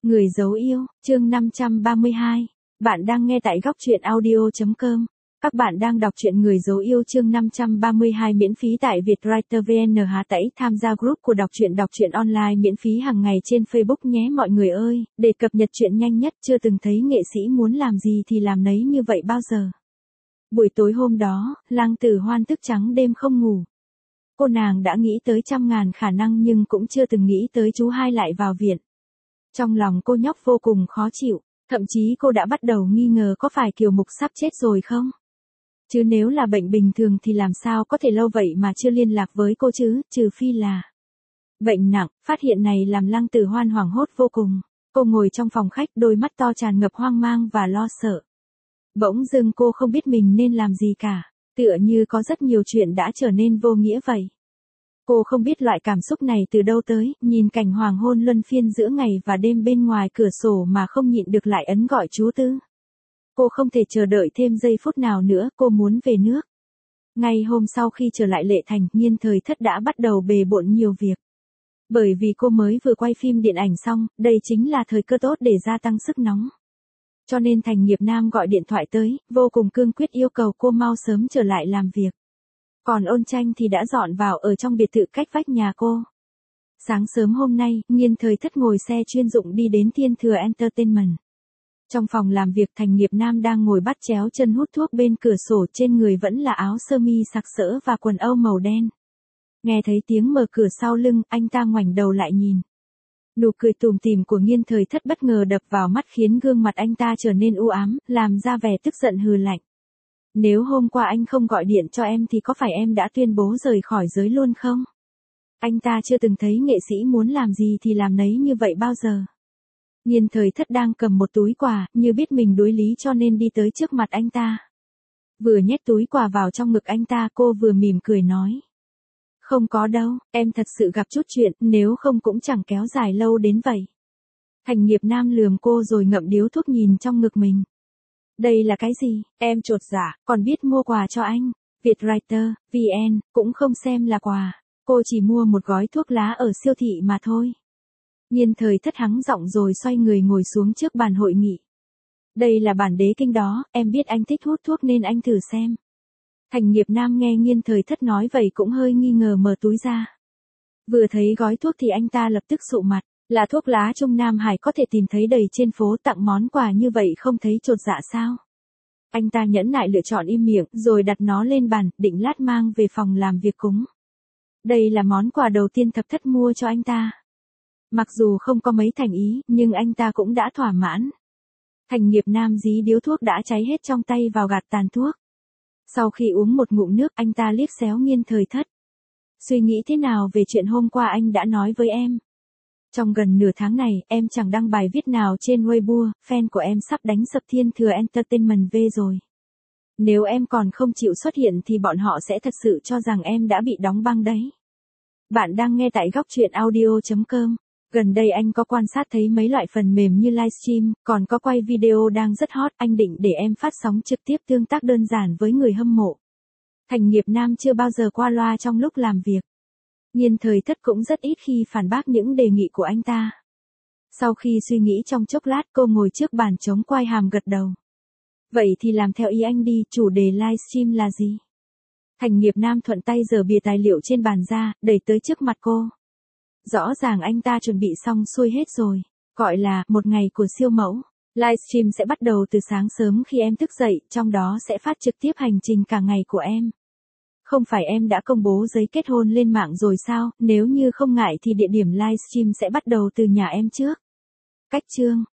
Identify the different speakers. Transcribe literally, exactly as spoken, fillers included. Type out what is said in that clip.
Speaker 1: Người dấu yêu, chương năm trăm ba mươi hai. Bạn đang nghe tại góc truyện audio chấm com. Các bạn đang đọc truyện Người dấu yêu chương năm trăm ba mươi hai miễn phí tại Vietwriter vê en Hà Tĩnh. Tham gia group của đọc truyện đọc truyện online miễn phí hàng ngày trên Facebook nhé mọi người ơi, để cập nhật truyện nhanh nhất. Chưa từng thấy nghệ sĩ muốn làm gì thì làm nấy như vậy bao giờ. Buổi tối hôm đó, Lăng Tử Hoan thức trắng đêm không ngủ. Cô nàng đã nghĩ tới trăm ngàn khả năng nhưng cũng chưa từng nghĩ tới chú hai lại vào viện. Trong lòng cô nhóc vô cùng khó chịu, thậm chí cô đã bắt đầu nghi ngờ có phải Kiều Mục sắp chết rồi không? Chứ nếu là bệnh bình thường thì làm sao có thể lâu vậy mà chưa liên lạc với cô chứ, trừ phi là bệnh nặng. Phát hiện này làm Lăng Tử Hoan hoảng hốt vô cùng. Cô ngồi trong phòng khách, đôi mắt to tràn ngập hoang mang và lo sợ. Bỗng dưng cô không biết mình nên làm gì cả, tựa như có rất nhiều chuyện đã trở nên vô nghĩa vậy. Cô không biết loại cảm xúc này từ đâu tới, nhìn cảnh hoàng hôn luân phiên giữa ngày và đêm bên ngoài cửa sổ mà không nhịn được lại ấn gọi chú Tư. Cô không thể chờ đợi thêm giây phút nào nữa, cô muốn về nước. Ngay hôm sau khi trở lại Lệ Thành, Nhiên Thời Thất đã bắt đầu bề bộn nhiều việc. Bởi vì cô mới vừa quay phim điện ảnh xong, đây chính là thời cơ tốt để gia tăng sức nóng. Cho nên Thành Nghiệp Nam gọi điện thoại tới, vô cùng cương quyết yêu cầu cô mau sớm trở lại làm việc. Còn Ôn Tranh thì đã dọn vào ở trong biệt thự cách vách nhà cô. Sáng sớm hôm nay, Nhiên Thời Thất ngồi xe chuyên dụng đi đến Thiên Thừa Entertainment. Trong phòng làm việc, Thành Nghiệp Nam đang ngồi bắt chéo chân hút thuốc bên cửa sổ, trên người vẫn là áo sơ mi sặc sỡ và quần âu màu đen. Nghe thấy tiếng mở cửa sau lưng, anh ta ngoảnh đầu lại nhìn. Nụ cười tủm tỉm của Nhiên Thời Thất bất ngờ đập vào mắt khiến gương mặt anh ta trở nên u ám, làm ra vẻ tức giận hừ lạnh. Nếu hôm qua anh không gọi điện cho em thì có phải em đã tuyên bố rời khỏi giới luôn không? Anh ta chưa từng thấy nghệ sĩ muốn làm gì thì làm nấy như vậy bao giờ. Nhiên Thời Thất đang cầm một túi quà, như biết mình đối lý cho nên đi tới trước mặt anh ta. Vừa nhét túi quà vào trong ngực anh ta, cô vừa mỉm cười nói. Không có đâu, em thật sự gặp chút chuyện, nếu không cũng chẳng kéo dài lâu đến vậy. Thành Nghiệp Nam lườm cô rồi ngậm điếu thuốc nhìn trong ngực mình. Đây là cái gì, em chột dạ, còn biết mua quà cho anh. Vietwriter, vê en, cũng không xem là quà. Cô chỉ mua một gói thuốc lá ở siêu thị mà thôi. Nhiên Thời Thất hắng giọng rồi xoay người ngồi xuống trước bàn hội nghị. Đây là bản đế kinh đó, em biết anh thích hút thuốc nên anh thử xem. Thành Nghiệp Nam nghe Nhiên Thời Thất nói vậy cũng hơi nghi ngờ mở túi ra. Vừa thấy gói thuốc thì anh ta lập tức sụ mặt. Là thuốc lá Trung Nam Hải có thể tìm thấy đầy trên phố, tặng món quà như vậy không thấy chột dạ sao? Anh ta nhẫn nại lựa chọn im miệng, rồi đặt nó lên bàn, định lát mang về phòng làm việc cúng. Đây là món quà đầu tiên Thập Thất mua cho anh ta. Mặc dù không có mấy thành ý, nhưng anh ta cũng đã thỏa mãn. Thành Nghiệp Nam dí điếu thuốc đã cháy hết trong tay vào gạt tàn thuốc. Sau khi uống một ngụm nước, anh ta liếc xéo Nhiên Thời Thất. Suy nghĩ thế nào về chuyện hôm qua anh đã nói với em? Trong gần nửa tháng này, em chẳng đăng bài viết nào trên Weibo, fan của em sắp đánh sập Thiên Thừa Entertainment V rồi. Nếu em còn không chịu xuất hiện thì bọn họ sẽ thật sự cho rằng em đã bị đóng băng đấy. Bạn đang nghe tại góc truyện audio chấm com. Gần đây anh có quan sát thấy mấy loại phần mềm như livestream, còn có quay video đang rất hot, anh định để em phát sóng trực tiếp tương tác đơn giản với người hâm mộ. Thành Nghiệp Nam chưa bao giờ qua loa trong lúc làm việc. Nhiên Thời Thất cũng rất ít khi phản bác những đề nghị của anh ta. Sau khi suy nghĩ trong chốc lát, cô ngồi trước bàn chống quai hàm gật đầu. Vậy thì làm theo ý anh đi, chủ đề livestream là gì? Thành Nghiệp Nam thuận tay giở bìa tài liệu trên bàn ra, đẩy tới trước mặt cô. Rõ ràng anh ta chuẩn bị xong xuôi hết rồi, gọi là một ngày của siêu mẫu. Livestream sẽ bắt đầu từ sáng sớm khi em thức dậy, trong đó sẽ phát trực tiếp hành trình cả ngày của em. Không phải em đã công bố giấy kết hôn lên mạng rồi sao, nếu như không ngại thì địa điểm livestream sẽ bắt đầu từ nhà em trước. Cách chương,